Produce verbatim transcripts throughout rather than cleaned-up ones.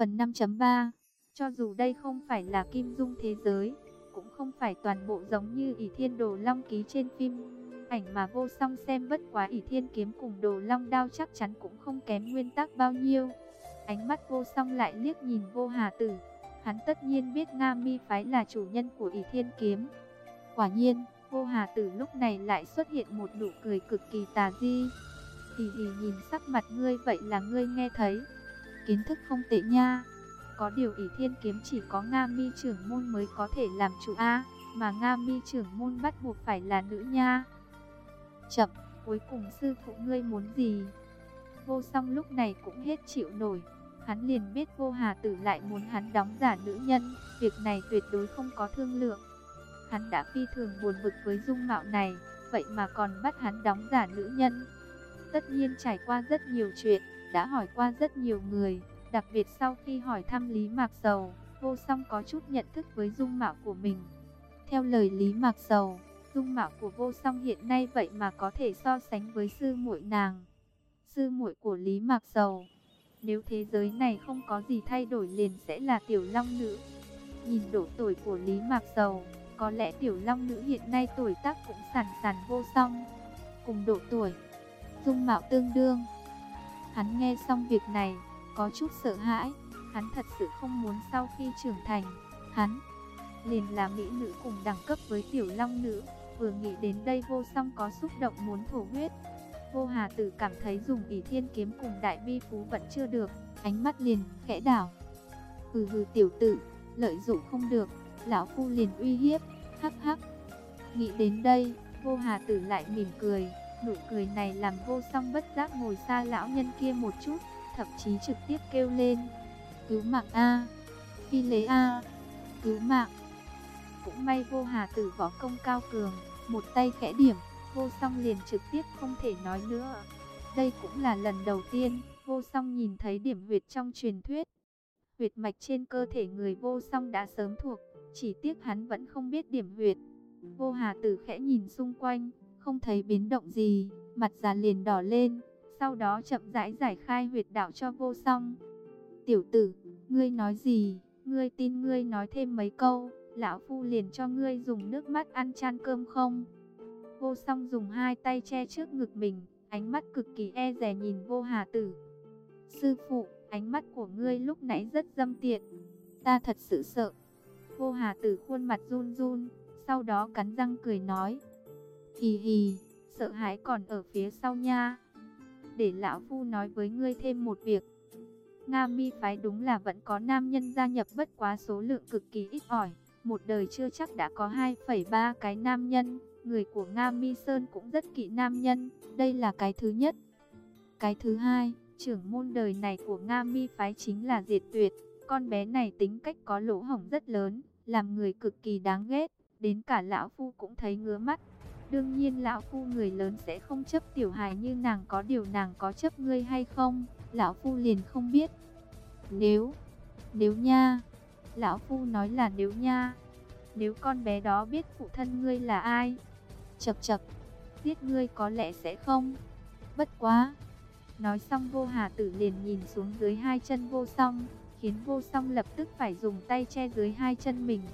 Phần năm chấm ba. Cho dù đây không phải là Kim Dung thế giới, cũng không phải toàn bộ giống như ỷ thiên đồ long ký trên phim ảnh mà Vô Song xem, bất quá ỷ thiên kiếm cùng đồ long đao chắc chắn cũng không kém nguyên tắc bao nhiêu. Ánh mắt Vô Song lại liếc nhìn Vô Hà Tử. Hắn tất nhiên biết Nga Mi phái là chủ nhân của ỷ thiên kiếm. Quả nhiên, Vô Hà Tử lúc này lại xuất hiện một nụ cười cực kỳ tà di. Hì hì, nhìn sắc mặt ngươi vậy là ngươi nghe thấy. Kiến thức không tệ nha. Có điều ỷ thiên kiếm chỉ có Nga Mi trưởng môn mới có thể làm chủ a, mà Nga Mi trưởng môn bắt buộc phải là nữ nha. Chậm, cuối cùng sư phụ ngươi muốn gì? Vô Song lúc này cũng hết chịu nổi. Hắn liền biết Vô Hà Tử lại muốn hắn đóng giả nữ nhân, việc này tuyệt đối không có thương lượng. Hắn đã phi thường buồn bực với dung mạo này, vậy mà còn bắt hắn đóng giả nữ nhân. Tất nhiên trải qua rất nhiều chuyện, đã hỏi qua rất nhiều người, đặc biệt sau khi hỏi thăm Lý Mạc Sầu, Vô Song có chút nhận thức với dung mạo của mình. Theo lời Lý Mạc Sầu, dung mạo của Vô Song hiện nay vậy mà có thể so sánh với sư muội nàng. Sư muội của Lý Mạc Sầu, nếu thế giới này không có gì thay đổi liền sẽ là Tiểu Long Nữ. Nhìn độ tuổi của Lý Mạc Sầu, có lẽ Tiểu Long Nữ hiện nay tuổi tác cũng sàn sàn Vô Song. Cùng độ tuổi, dung mạo tương đương. Hắn nghe xong việc này, có chút sợ hãi. Hắn thật sự không muốn sau khi trưởng thành, hắn liền là mỹ nữ cùng đẳng cấp với Tiểu Long Nữ. Vừa nghĩ đến đây Vô Song có xúc động muốn thổ huyết. Vô Hà Tử cảm thấy dùng ỷ thiên kiếm cùng đại bi phú vẫn chưa được, ánh mắt liền khẽ đảo. Hừ hừ, tiểu tử, lợi dụng không được, lão phu liền uy hiếp. Hắc hắc. Nghĩ đến đây, Vô Hà Tử lại mỉm cười. Nụ cười này làm Vô Song bất giác ngồi xa lão nhân kia một chút, thậm chí trực tiếp kêu lên: cứu mạng a, phi lễ a, cứu mạng. Cũng may Vô Hà Tử võ công cao cường, một tay khẽ điểm, Vô Song liền trực tiếp không thể nói nữa. Đây cũng là lần đầu tiên Vô Song nhìn thấy điểm huyệt trong truyền thuyết. Huyệt mạch trên cơ thể người Vô Song đã sớm thuộc, chỉ tiếc hắn vẫn không biết điểm huyệt. Vô Hà Tử khẽ nhìn xung quanh, không thấy biến động gì, mặt già liền đỏ lên, sau đó chậm rãi giải khai huyệt đạo cho Vô Song. Tiểu tử, ngươi nói gì? Ngươi tin ngươi nói thêm mấy câu, lão phu liền cho ngươi dùng nước mắt ăn chan cơm không? Vô Song dùng hai tay che trước ngực mình, ánh mắt cực kỳ e dè nhìn Vô Hà Tử. Sư phụ, ánh mắt của ngươi lúc nãy rất dâm tiện, ta thật sự sợ. Vô Hà Tử khuôn mặt run run, sau đó cắn răng cười nói: hì hì, sợ hãi còn ở phía sau nha. Để lão phu nói với ngươi thêm một việc. Nga Mi phái đúng là vẫn có nam nhân gia nhập, bất quá số lượng cực kỳ ít ỏi. Một đời chưa chắc đã có hai phẩy ba cái nam nhân. Người của Nga Mi Sơn cũng rất kỵ nam nhân. Đây là cái thứ nhất. Cái thứ hai, trưởng môn đời này của Nga Mi phái chính là Diệt Tuyệt. Con bé này tính cách có lỗ hổng rất lớn, làm người cực kỳ đáng ghét. Đến cả lão phu cũng thấy ngứa mắt. Đương nhiên lão phu người lớn sẽ không chấp tiểu hài như nàng, có điều nàng có chấp ngươi hay không, lão phu liền không biết. Nếu, nếu nha, lão phu nói là nếu nha, nếu con bé đó biết phụ thân ngươi là ai, chập chập, giết ngươi có lẽ sẽ không. Bất quá. Nói xong Vô Hà Tử liền nhìn xuống dưới hai chân Vô Song, khiến Vô Song lập tức phải dùng tay che dưới hai chân mình.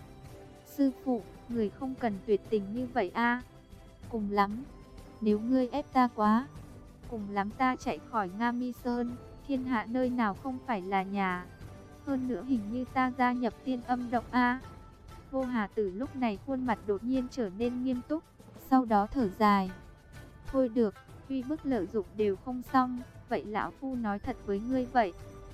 Sư phụ, người không cần tuyệt tình như vậy a. Cùng lắm, nếu ngươi ép ta quá, cùng lắm ta chạy khỏi Nga Mi Sơn, thiên hạ nơi nào không phải là nhà. Hơn nữa hình như ta gia nhập Tiên Âm Động a. Vô Hà Tử lúc này khuôn mặt đột nhiên trở nên nghiêm túc, sau đó thở dài. Thôi được, tuy bức lợi dụng đều không xong, vậy lão phu nói thật với ngươi vậy.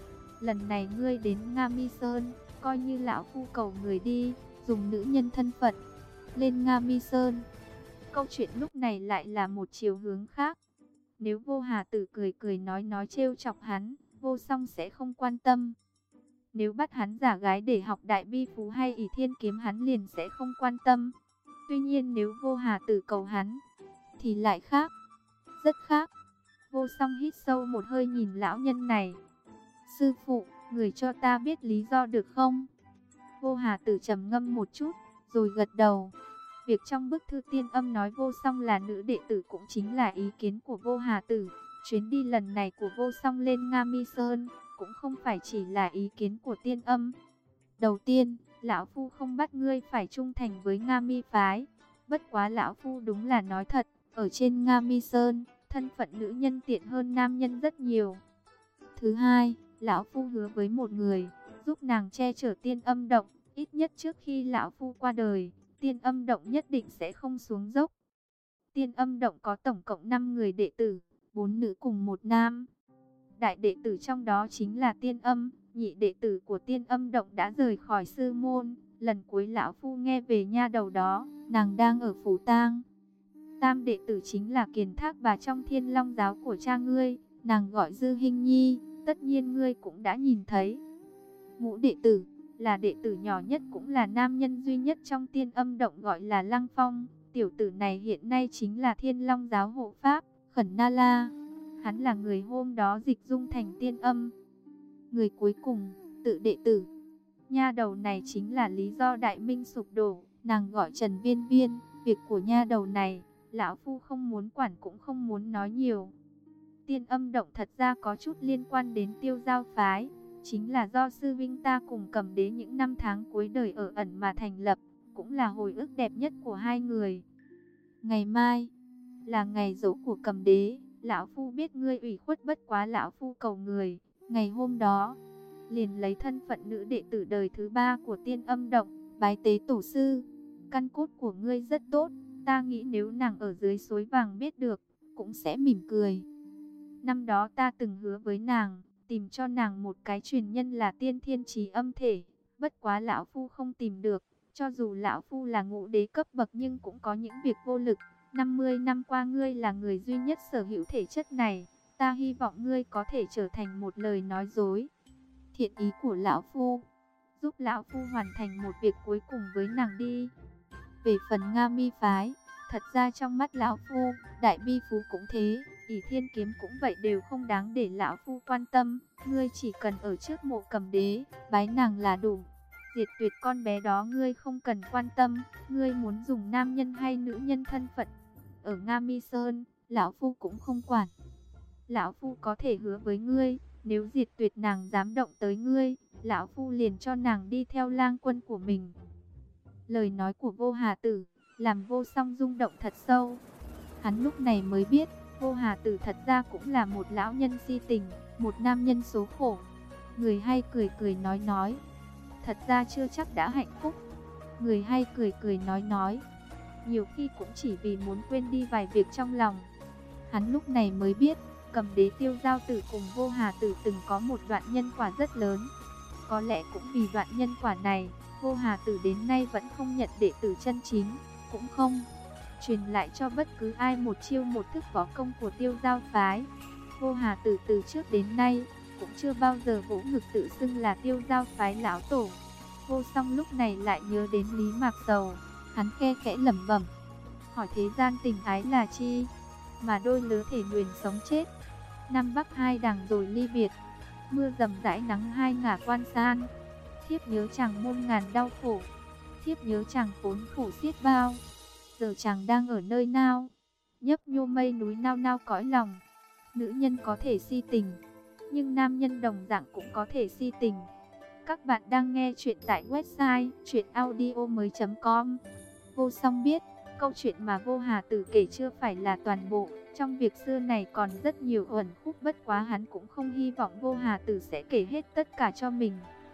Lần này ngươi đến Nga Mi Sơn, coi như lão phu cầu người đi, dùng nữ nhân thân phận lên Nga Mi Sơn. Câu chuyện lúc này lại là một chiều hướng khác. Nếu Vô Hà Tử cười cười nói nói trêu chọc hắn, Vô Song sẽ không quan tâm. Nếu bắt hắn giả gái để học đại bi phú hay ỷ thiên kiếm, hắn liền sẽ không quan tâm. Tuy nhiên nếu Vô Hà Tử cầu hắn, thì lại khác, rất khác. Vô Song hít sâu một hơi nhìn lão nhân này. Sư phụ, người cho ta biết lý do được không? Vô Hà Tử trầm ngâm một chút, rồi gật đầu. Việc trong bức thư Tiên Âm nói Vô Song là nữ đệ tử cũng chính là ý kiến của Vô Hà Tử. Chuyến đi lần này của Vô Song lên Nga Mi Sơn, cũng không phải chỉ là ý kiến của Tiên Âm. Đầu tiên, lão phu không bắt ngươi phải trung thành với Nga Mi phái. Bất quá lão phu đúng là nói thật, ở trên Nga Mi Sơn, thân phận nữ nhân tiện hơn nam nhân rất nhiều. Thứ hai, lão phu hứa với một người, giúp nàng che chở Tiên Âm động, ít nhất trước khi lão phu qua đời, Tiên Âm động nhất định sẽ không xuống dốc. Tiên Âm động có tổng cộng năm người đệ tử, bốn nữ cùng một nam. Đại đệ tử trong đó chính là Tiên Âm, nhị đệ tử của Tiên Âm động đã rời khỏi sư môn. Lần cuối lão phu nghe về nha đầu đó, nàng đang ở Phủ Tang. Tam đệ tử chính là Kiền Thác Bà trong Thiên Long giáo của cha ngươi, nàng gọi Dư Hinh Nhi, tất nhiên ngươi cũng đã nhìn thấy. Ngũ đệ tử, là đệ tử nhỏ nhất cũng là nam nhân duy nhất trong Tiên Âm động gọi là Lăng Phong. Tiểu tử này hiện nay chính là Thiên Long giáo hộ pháp, Khẩn Na La. Hắn là người hôm đó dịch dung thành tiên âm. Người cuối cùng, tự đệ tử. Nha đầu này chính là lý do Đại Minh sụp đổ, nàng gọi Trần Viên Viên. Việc của nha đầu này, lão phu không muốn quản cũng không muốn nói nhiều. Tiên Âm động thật ra có chút liên quan đến Tiêu Giao phái, chính là do sư vinh ta cùng Cầm Đế những năm tháng cuối đời ở ẩn mà thành lập, cũng là hồi ức đẹp nhất của hai người. Ngày mai là ngày giỗ của Cầm Đế, lão phu biết ngươi ủy khuất, bất quá lão phu cầu người, ngày hôm đó liền lấy thân phận nữ đệ tử đời thứ ba của Tiên Âm động, bái tế tổ sư. Căn cốt của ngươi rất tốt, ta nghĩ nếu nàng ở dưới suối vàng biết được, cũng sẽ mỉm cười. Năm đó ta từng hứa với nàng, tìm cho nàng một cái truyền nhân là tiên thiên chí âm thể, bất quá lão phu không tìm được. Cho dù lão phu là ngũ đế cấp bậc nhưng cũng có những việc vô lực. năm mươi năm qua ngươi là người duy nhất sở hữu thể chất này, ta hy vọng ngươi có thể trở thành một lời nói dối. Thiện ý của lão phu, giúp lão phu hoàn thành một việc cuối cùng với nàng đi. Về phần Nga Mi phái, thật ra trong mắt lão phu, Đại Bi Phú cũng thế, ỷ Thiên Kiếm cũng vậy, đều không đáng để lão phu quan tâm. Ngươi chỉ cần ở trước mộ Cầm Đế, bái nàng là đủ. Diệt tuyệt con bé đó ngươi không cần quan tâm, ngươi muốn dùng nam nhân hay nữ nhân thân phận ở Nga Mi Sơn, lão phu cũng không quản. Lão phu có thể hứa với ngươi, nếu diệt tuyệt nàng dám động tới ngươi, lão phu liền cho nàng đi theo lang quân của mình. Lời nói của Vô Hà Tử làm Vô Song rung động thật sâu. Hắn lúc này mới biết, Vô Hà Tử thật ra cũng là một lão nhân si tình, một nam nhân số khổ. Người hay cười cười nói nói, thật ra chưa chắc đã hạnh phúc. Người hay cười cười nói nói, nhiều khi cũng chỉ vì muốn quên đi vài việc trong lòng. Hắn lúc này mới biết, Cầm Đế Tiêu Giao Tử cùng Vô Hà Tử từng có một đoạn nhân quả rất lớn. Có lẽ cũng vì đoạn nhân quả này, Vô Hà Tử đến nay vẫn không nhận đệ tử chân chính, cũng không truyền lại cho bất cứ ai một chiêu một thức võ công của Tiêu Giao phái. Vô Hà Tử từ trước đến nay cũng chưa bao giờ vỗ ngực tự xưng là Tiêu Giao phái lão tổ. Vô Song lúc này lại nhớ đến Lý Mạc Sầu, hắn khe khẽ lẩm bẩm, hỏi thế gian tình ái là chi, mà đôi lứa thể nguyền sống chết. Nam Bắc hai đảng rồi ly biệt, mưa rầm rãi nắng hai ngả quan san. Thiếp nhớ chàng muôn ngàn đau khổ, thiếp nhớ chàng khốn khổ xiết bao. Giờ chàng đang ở nơi nào, nhấp nhô mây núi nao nao cõi lòng. Nữ nhân có thể si tình, nhưng nam nhân đồng dạng cũng có thể si tình. Các bạn đang nghe chuyện tại website truyện audio mới chấm com. Vô Song biết, câu chuyện mà Vô Hà Tử kể chưa phải là toàn bộ. Trong việc xưa này còn rất nhiều uẩn khúc, bất quá hắn cũng không hy vọng Vô Hà Tử sẽ kể hết tất cả cho mình.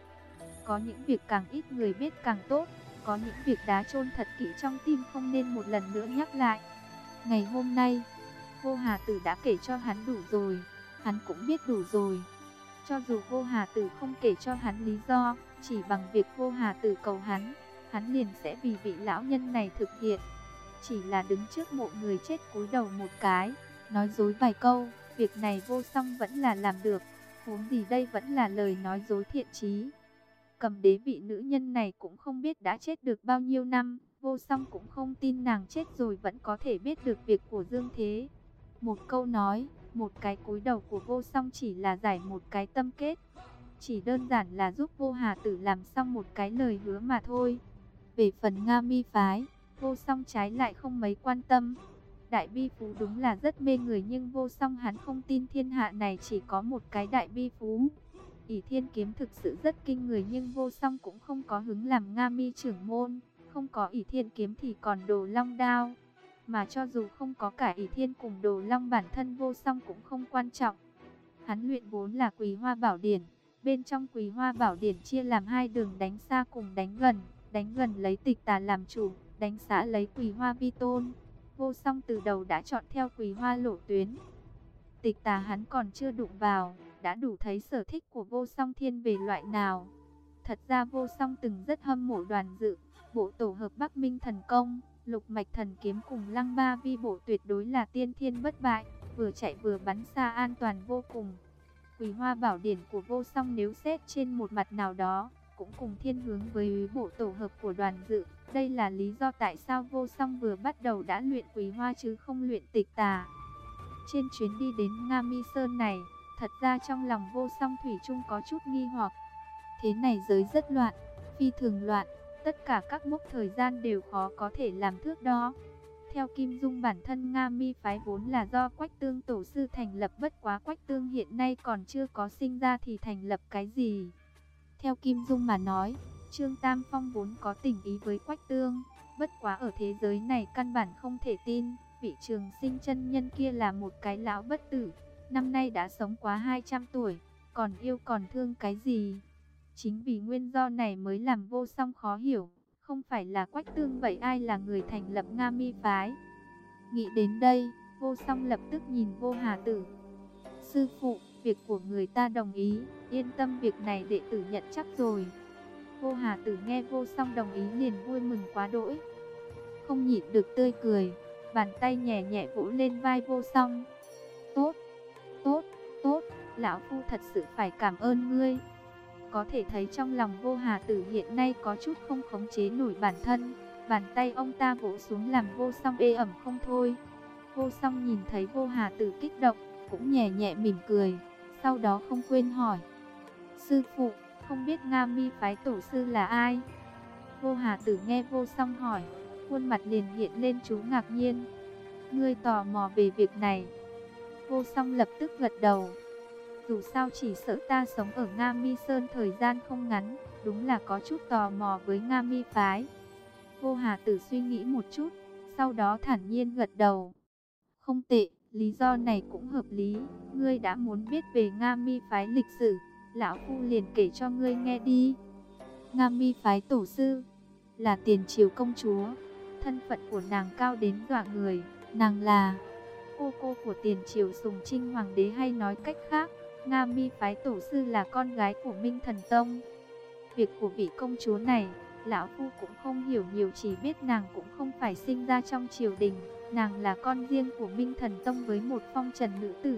Có những việc càng ít người biết càng tốt, có những việc đá chôn thật kỹ trong tim không nên một lần nữa nhắc lại. Ngày hôm nay, Vô Hà Tử đã kể cho hắn đủ rồi, hắn cũng biết đủ rồi. Cho dù Vô Hà Tử không kể cho hắn lý do, chỉ bằng việc Vô Hà Tử cầu hắn, hắn liền sẽ vì vị lão nhân này thực hiện. Chỉ là đứng trước mộ người chết cúi đầu một cái, nói dối vài câu, việc này Vô Song vẫn là làm được, huống gì đây vẫn là lời nói dối thiện chí. Cầm Đế vị nữ nhân này cũng không biết đã chết được bao nhiêu năm, Vô Song cũng không tin nàng chết rồi vẫn có thể biết được việc của Dương Thế. Một câu nói, một cái cúi đầu của Vô Song chỉ là giải một cái tâm kết, chỉ đơn giản là giúp Vô Hà Tử làm xong một cái lời hứa mà thôi. Về phần Nga Mi phái, Vô Song trái lại không mấy quan tâm. Đại Bi Phú đúng là rất mê người, nhưng Vô Song hắn không tin thiên hạ này chỉ có một cái Đại Bi Phú. ỷ thiên kiếm thực sự rất kinh người, nhưng Vô Song cũng không có hứng làm Nga Mi trưởng môn. Không có ỷ thiên kiếm thì còn Đồ Long đao. Mà cho dù không có cả ỷ thiên cùng Đồ Long, bản thân Vô Song cũng không quan trọng. Hắn luyện vốn là Quý Hoa Bảo Điển. Bên trong Quý Hoa Bảo Điển chia làm hai đường đánh xa cùng đánh gần. Đánh gần lấy Tịch Tà làm chủ, đánh xa lấy Quý Hoa vi tôn. Vô Song từ đầu đã chọn theo Quý Hoa lộ tuyến. Tịch Tà hắn còn chưa đụng vào, đã đủ thấy sở thích của Vô Song thiên về loại nào. Thật ra Vô Song từng rất hâm mộ Đoàn Dự, bộ tổ hợp Bắc Minh thần công, Lục Mạch thần kiếm cùng Lăng Ba vi bộ tuyệt đối là tiên thiên bất bại, vừa chạy vừa bắn xa an toàn vô cùng. Quý Hoa Bảo Điển của Vô Song nếu xét trên một mặt nào đó, cũng cùng thiên hướng với bộ tổ hợp của Đoàn Dự. Đây là lý do tại sao Vô Song vừa bắt đầu đã luyện Quý Hoa chứ không luyện Tịch Tà. Trên chuyến đi đến Nga Mi Sơn này, thật ra trong lòng Vô Song thủy chung có chút nghi hoặc. Thế này giới rất loạn, phi thường loạn, tất cả các mốc thời gian đều khó có thể làm thước đo. Theo Kim Dung, bản thân Nga Mi phái vốn là do Quách Tương tổ sư thành lập, bất quá Quách Tương hiện nay còn chưa có sinh ra thì thành lập cái gì? Theo Kim Dung mà nói, Trương Tam Phong vốn có tình ý với Quách Tương, bất quá ở thế giới này căn bản không thể tin, vị Trường Sinh chân nhân kia là một cái lão bất tử, năm nay đã sống quá hai trăm tuổi, còn yêu còn thương cái gì? Chính vì nguyên do này mới làm Vô Song khó hiểu, không phải là Quách Tương vậy ai là người thành lập Nga Mi phái? Nghĩ đến đây, Vô Song lập tức nhìn Vô Hà Tử. Sư phụ, việc của người ta đồng ý, yên tâm, việc này đệ tử nhận chắc rồi. Vô Hà Tử nghe Vô Song đồng ý liền vui mừng quá đỗi, không nhịn được tươi cười, bàn tay nhẹ nhẹ vỗ lên vai Vô Song. Tốt, tốt, tốt, lão phu thật sự phải cảm ơn ngươi. Có thể thấy trong lòng Vô Hà Tử hiện nay có chút không khống chế nổi bản thân, bàn tay ông ta vỗ xuống làm Vô Song ê ẩm không thôi. Vô Song nhìn thấy Vô Hà Tử kích động, cũng nhẹ nhẹ mỉm cười, sau đó không quên hỏi: sư phụ, không biết Nga Mi phái tổ sư là ai? Vô Hà Tử nghe Vô Song hỏi, khuôn mặt liền hiện lên chú ngạc nhiên. Ngươi tò mò về việc này? Vô Song lập tức gật đầu. Dù sao chỉ sợ ta sống ở Nga Mi Sơn thời gian không ngắn, đúng là có chút tò mò với Nga Mi phái. Vô Hà Tử suy nghĩ một chút, sau đó thản nhiên gật đầu. Không tệ, lý do này cũng hợp lý. Ngươi đã muốn biết về Nga Mi phái lịch sử, lão phu liền kể cho ngươi nghe đi. Nga Mi phái tổ sư là Tiền Triều công chúa, thân phận của nàng cao đến dọa người. Nàng là cô cô của Tiền Triều Sùng Trinh Hoàng đế, hay nói cách khác, Nga Mi phái tổ sư là con gái của Minh Thần Tông. Việc của vị công chúa này, lão phu cũng không hiểu nhiều, chỉ biết nàng cũng không phải sinh ra trong triều đình, nàng là con riêng của Minh Thần Tông với một phong trần nữ tử.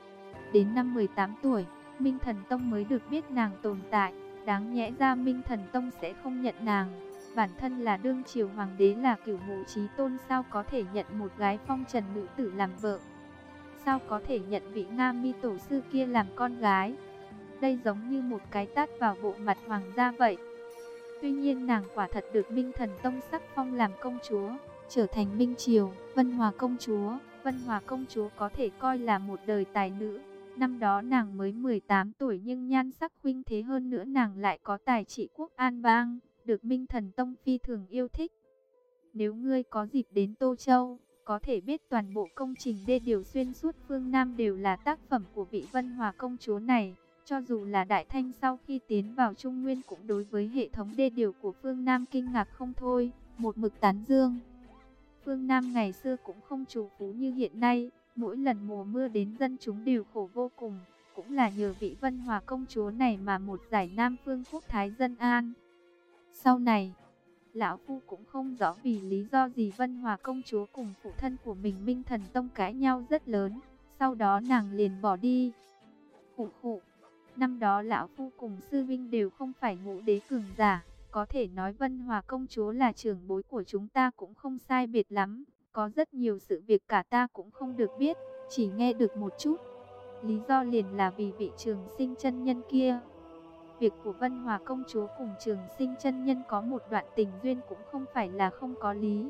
Đến năm mười tám tuổi, Minh Thần Tông mới được biết nàng tồn tại, đáng nhẽ ra Minh Thần Tông sẽ không nhận nàng. Bản thân là đương triều hoàng đế là Cửu Ngũ Chí Tôn, sao có thể nhận một gái phong trần nữ tử làm vợ? Sao có thể nhận vị Nga Mi tổ sư kia làm con gái? Đây giống như một cái tát vào bộ mặt hoàng gia vậy. Tuy nhiên nàng quả thật được Minh Thần Tông sắc phong làm công chúa, trở thành Minh Triều Vân Hòa công chúa. Vân Hòa công chúa có thể coi là một đời tài nữ. Năm đó nàng mới mười tám tuổi nhưng nhan sắc khuynh thế, hơn nữa nàng lại có tài trị quốc an bang, được Minh Thần Tông phi thường yêu thích. Nếu ngươi có dịp đến Tô Châu, có thể biết toàn bộ công trình đê điều xuyên suốt phương Nam đều là tác phẩm của vị Vân Hòa công chúa này. Cho dù là Đại Thanh sau khi tiến vào Trung Nguyên cũng đối với hệ thống đê điều của phương Nam kinh ngạc không thôi, một mực tán dương. Phương Nam ngày xưa cũng không trù phú như hiện nay, mỗi lần mùa mưa đến dân chúng đều khổ vô cùng, cũng là nhờ vị Vân Hòa công chúa này mà một giải Nam Phương quốc thái dân an. Sau này, lão phu cũng không rõ vì lý do gì Vân Hòa công chúa cùng phụ thân của mình Minh Thần Tông cãi nhau rất lớn, sau đó nàng liền bỏ đi. Khụ khụ, năm đó lão phu cùng sư vinh đều không phải ngũ đế cường giả, có thể nói Vân Hòa công chúa là trưởng bối của chúng ta cũng không sai biệt lắm, có rất nhiều sự việc cả ta cũng không được biết, chỉ nghe được một chút. Lý do liền là vì vị Trường Sinh chân nhân kia. Việc của Vân Hòa công chúa cùng Trường Sinh chân nhân có một đoạn tình duyên cũng không phải là không có lý.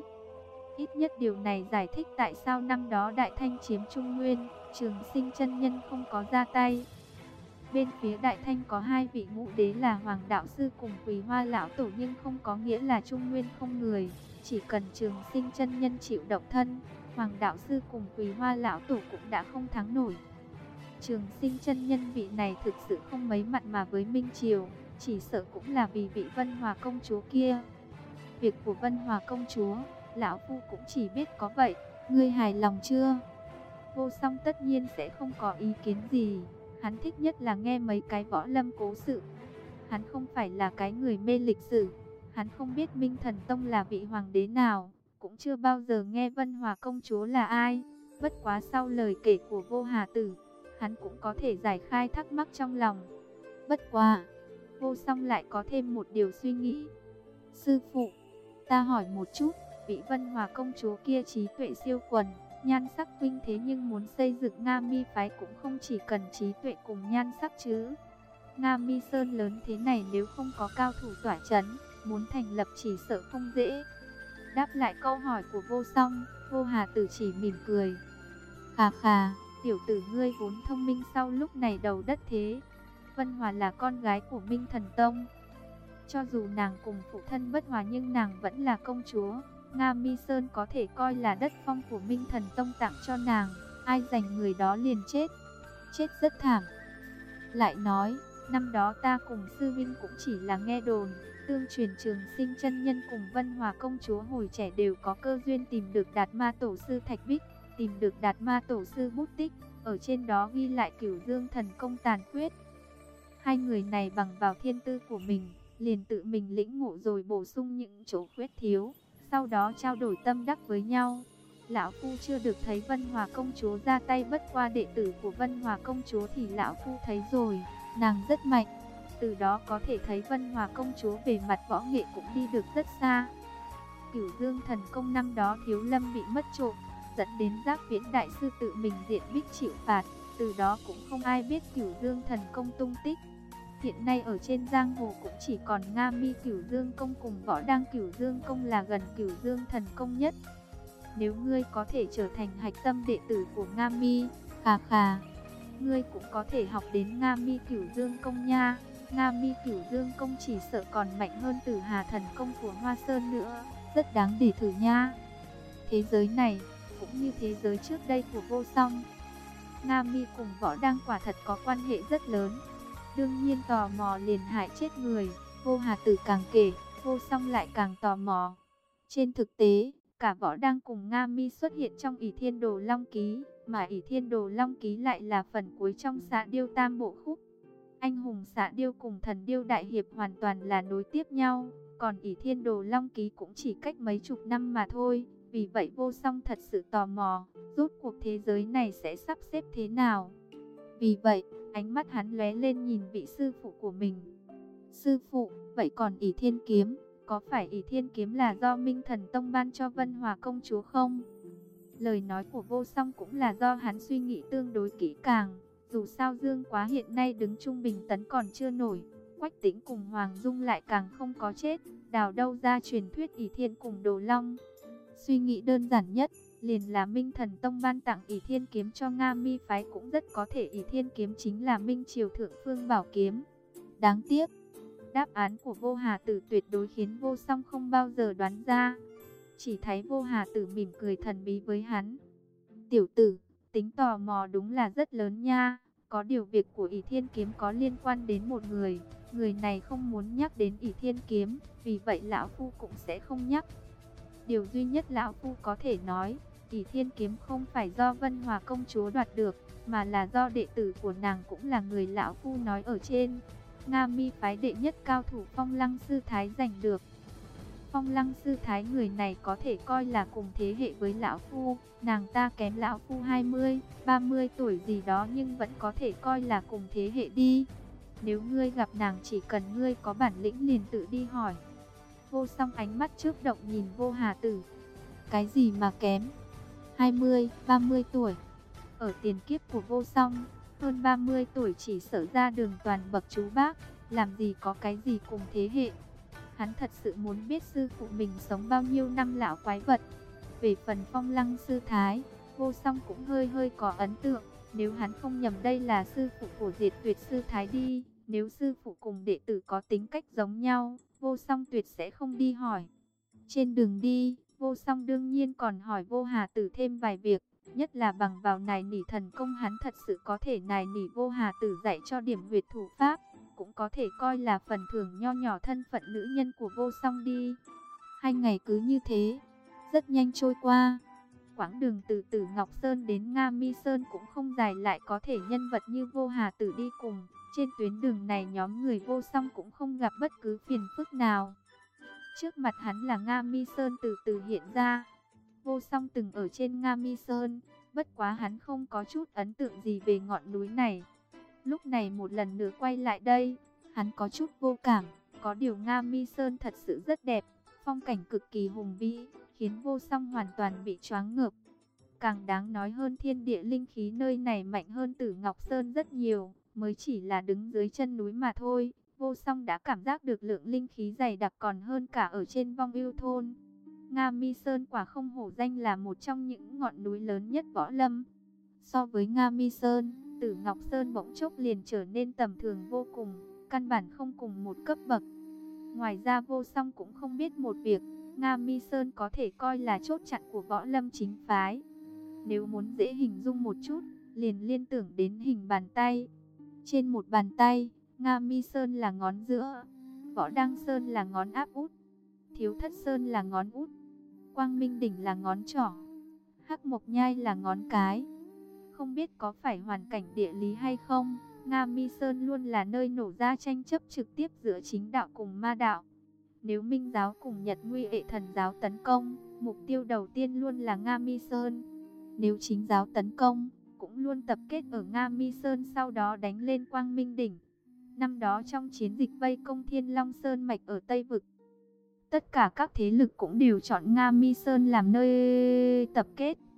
Ít nhất điều này giải thích tại sao năm đó Đại Thanh chiếm Trung Nguyên, Trường Sinh chân nhân không có ra tay. Bên phía Đại Thanh có hai vị ngũ đế là Hoàng Đạo Sư cùng Quỳ Hoa Lão Tổ, nhưng không có nghĩa là Trung Nguyên không người. Chỉ cần Trường Sinh chân nhân chịu động thân, Hoàng Đạo Sư cùng Quỳ Hoa Lão Tổ cũng đã không thắng nổi. Trường Sinh chân nhân vị này thực sự không mấy mặn mà với Minh Triều, chỉ sợ cũng là vì vị Vân Hòa công chúa kia. Việc của Vân Hòa công chúa, lão phu cũng chỉ biết có vậy, ngươi hài lòng chưa? Vô Song tất nhiên sẽ không có ý kiến gì, hắn thích nhất là nghe mấy cái võ lâm cố sự. Hắn không phải là cái người mê lịch sử, hắn không biết Minh Thần Tông là vị hoàng đế nào, cũng chưa bao giờ nghe Vân Hòa công chúa là ai. Bất quá sau lời kể của Vô Hà Tử, hắn cũng có thể giải khai thắc mắc trong lòng. Bất quá, Vô Song lại có thêm một điều suy nghĩ. Sư phụ, ta hỏi một chút, vị Vân Hòa công chúa kia trí tuệ siêu quần, nhan sắc vinh thế, nhưng muốn xây dựng Nga Mi phái cũng không chỉ cần trí tuệ cùng nhan sắc chứ. Nga Mi Sơn lớn thế này nếu không có cao thủ tỏa chấn, muốn thành lập chỉ sợ không dễ. Đáp lại câu hỏi của Vô Song, Vô Hà Tử chỉ mỉm cười. Khà khà, tiểu tử ngươi vốn thông minh, sau lúc này đầu đất thế. Vân Hòa là con gái của Minh Thần Tông. Cho dù nàng cùng phụ thân bất hòa nhưng nàng vẫn là công chúa. Nga Mi Sơn có thể coi là đất phong của Minh Thần Tông tặng cho nàng, ai giành người đó liền chết, chết rất thảm. Lại nói, năm đó ta cùng sư huynh cũng chỉ là nghe đồn, tương truyền Trường Sinh chân nhân cùng Vân Hòa công chúa hồi trẻ đều có cơ duyên tìm được Đạt Ma tổ sư thạch bích, tìm được Đạt Ma tổ sư bút tích, ở trên đó ghi lại Cửu Dương thần công tàn khuyết. Hai người này bằng vào thiên tư của mình, liền tự mình lĩnh ngộ rồi bổ sung những chỗ khuyết thiếu, sau đó trao đổi tâm đắc với nhau. Lão phu chưa được thấy Vân Hòa công chúa ra tay, bất qua đệ tử của Vân Hòa công chúa thì lão phu thấy rồi, nàng rất mạnh. Từ đó có thể thấy Vân Hòa công chúa về mặt võ nghệ cũng đi được rất xa. Cửu Dương thần công năm đó Thiếu Lâm bị mất trộm, dẫn đến Giác Viễn đại sư tự mình diện bích chịu phạt, từ đó cũng không ai biết Cửu Dương thần công tung tích. Hiện nay ở trên giang hồ cũng chỉ còn Nga Mi Cửu Dương công cùng Võ Đăng Cửu Dương công là gần Cửu Dương thần công nhất. Nếu ngươi có thể trở thành hạch tâm đệ tử của Nga Mi, khà khà, ngươi cũng có thể học đến Nga Mi Cửu Dương công nha. Nga Mi Cửu Dương công chỉ sợ còn mạnh hơn Tử Hà thần công của Hoa Sơn nữa, rất đáng để thử nha. Thế giới này cũng như thế giới trước đây của Vô Song, Nga Mi cùng Võ Đăng quả thật có quan hệ rất lớn. Đương nhiên tò mò liền hại chết người. Vô Hà Tử càng kể, Vô Song lại càng tò mò. Trên thực tế, cả Võ Đăng cùng Nga Mi xuất hiện trong Ỷ Thiên Đồ Long Ký, mà Ỷ Thiên Đồ Long Ký lại là phần cuối trong Xạ Điêu Tam Bộ Khúc. Anh hùng Xạ Điêu cùng Thần Điêu Đại Hiệp hoàn toàn là nối tiếp nhau, còn Ỷ Thiên Đồ Long Ký cũng chỉ cách mấy chục năm mà thôi. Vì vậy Vô Song thật sự tò mò, rốt cuộc thế giới này sẽ sắp xếp thế nào. Vì vậy, ánh mắt hắn lóe lên nhìn vị sư phụ của mình. Sư phụ, vậy còn Ỷ Thiên Kiếm, có phải Ỷ Thiên Kiếm là do Minh Thần Tông ban cho Vân Hòa công chúa không? Lời nói của Vô Song cũng là do hắn suy nghĩ tương đối kỹ càng. Dù sao Dương Quá hiện nay đứng trung bình tấn còn chưa nổi, Quách Tĩnh cùng Hoàng Dung lại càng không có chết, đào đâu ra truyền thuyết Ỷ Thiên cùng Đồ Long. Suy nghĩ đơn giản nhất, liền là Minh Thần Tông ban tặng Ỷ Thiên Kiếm cho Nga Mi phái, cũng rất có thể Ỷ Thiên Kiếm chính là Minh Triều Thượng Phương Bảo Kiếm. Đáng tiếc, đáp án của Vô Hà Tử tuyệt đối khiến Vô Song không bao giờ đoán ra. Chỉ thấy Vô Hà Tử mỉm cười thần bí với hắn. Tiểu tử, tính tò mò đúng là rất lớn nha. Có điều việc của Ỷ Thiên Kiếm có liên quan đến một người. Người này không muốn nhắc đến Ỷ Thiên Kiếm, vì vậy lão phu cũng sẽ không nhắc. Điều duy nhất lão phu có thể nói, Ỷ Thiên Kiếm không phải do Vân Hòa công chúa đoạt được, mà là do đệ tử của nàng cũng là người lão phu nói ở trên, Nga Mi phái đệ nhất cao thủ Phong Lăng Sư Thái giành được. Phong Lăng Sư Thái người này có thể coi là cùng thế hệ với lão phu, nàng ta kém lão phu hai mươi, ba mươi tuổi gì đó nhưng vẫn có thể coi là cùng thế hệ đi. Nếu ngươi gặp nàng chỉ cần ngươi có bản lĩnh liền tự đi hỏi. Vô Song ánh mắt chớp động nhìn Vô Hà Tử. Cái gì mà kém? hai mươi, ba mươi tuổi. Ở tiền kiếp của Vô Song, hơn ba mươi tuổi chỉ sợ ra đường toàn bậc chú bác, làm gì có cái gì cùng thế hệ. Hắn thật sự muốn biết sư phụ mình sống bao nhiêu năm lão quái vật. Về phần Phong Lăng Sư Thái, Vô Song cũng hơi hơi có ấn tượng. Nếu hắn không nhầm đây là sư phụ của Diệt Tuyệt sư Thái đi. Nếu sư phụ cùng đệ tử có tính cách giống nhau, Vô Song tuyệt sẽ không đi hỏi. Trên đường đi, Vô Song đương nhiên còn hỏi Vô Hà Tử thêm vài việc. Nhất là bằng vào nài nỉ thần công, hắn thật sự có thể nài nỉ Vô Hà Tử dạy cho điểm huyệt thủ pháp. Cũng có thể coi là phần thưởng nho nhỏ thân phận nữ nhân của Vô Song đi. Hai ngày cứ như thế, rất nhanh trôi qua. Quãng đường từ Tử Ngọc Sơn đến Nga Mi Sơn cũng không dài, lại có thể nhân vật như Vô Hà Tử đi cùng. Trên tuyến đường này nhóm người Vô Song cũng không gặp bất cứ phiền phức nào. Trước mặt hắn là Nga Mi Sơn từ từ hiện ra. Vô Song từng ở trên Nga Mi Sơn, bất quá hắn không có chút ấn tượng gì về ngọn núi này. Lúc này một lần nữa quay lại đây, hắn có chút vô cảm. Có điều Nga Mi Sơn thật sự rất đẹp, phong cảnh cực kỳ hùng vĩ, khiến Vô Song hoàn toàn bị choáng ngợp. Càng đáng nói hơn, thiên địa linh khí nơi này mạnh hơn Tử Ngọc Sơn rất nhiều. Mới chỉ là đứng dưới chân núi mà thôi, Vô Song đã cảm giác được lượng linh khí dày đặc còn hơn cả ở trên Vong Ưu thôn. Nga Mi Sơn quả không hổ danh là một trong những ngọn núi lớn nhất võ lâm. So với Nga Mi Sơn, Tử Ngọc Sơn bỗng chốc liền trở nên tầm thường vô cùng, căn bản không cùng một cấp bậc. Ngoài ra Vô Song cũng không biết một việc, Nga Mi Sơn có thể coi là chốt chặn của võ lâm chính phái. Nếu muốn dễ hình dung một chút, liền liên tưởng đến hình bàn tay. Trên một bàn tay, Nga Mi Sơn là ngón giữa, Võ Đăng Sơn là ngón áp út, Thiếu Thất Sơn là ngón út, Quang Minh Đỉnh là ngón trỏ, Hắc Mộc Nhai là ngón cái. Không biết có phải hoàn cảnh địa lý hay không, Nga Mi Sơn luôn là nơi nổ ra tranh chấp trực tiếp giữa chính đạo cùng ma đạo. Nếu Minh giáo cùng Nhật Nguy Hệ Thần giáo tấn công, mục tiêu đầu tiên luôn là Nga Mi Sơn. Nếu chính giáo tấn công, cũng luôn tập kết ở Nga Mi Sơn, sau đó đánh lên Quang Minh Đỉnh. Năm đó trong chiến dịch vây công Thiên Long Sơn mạch ở Tây Vực, tất cả các thế lực cũng đều chọn Nga Mi Sơn làm nơi tập kết.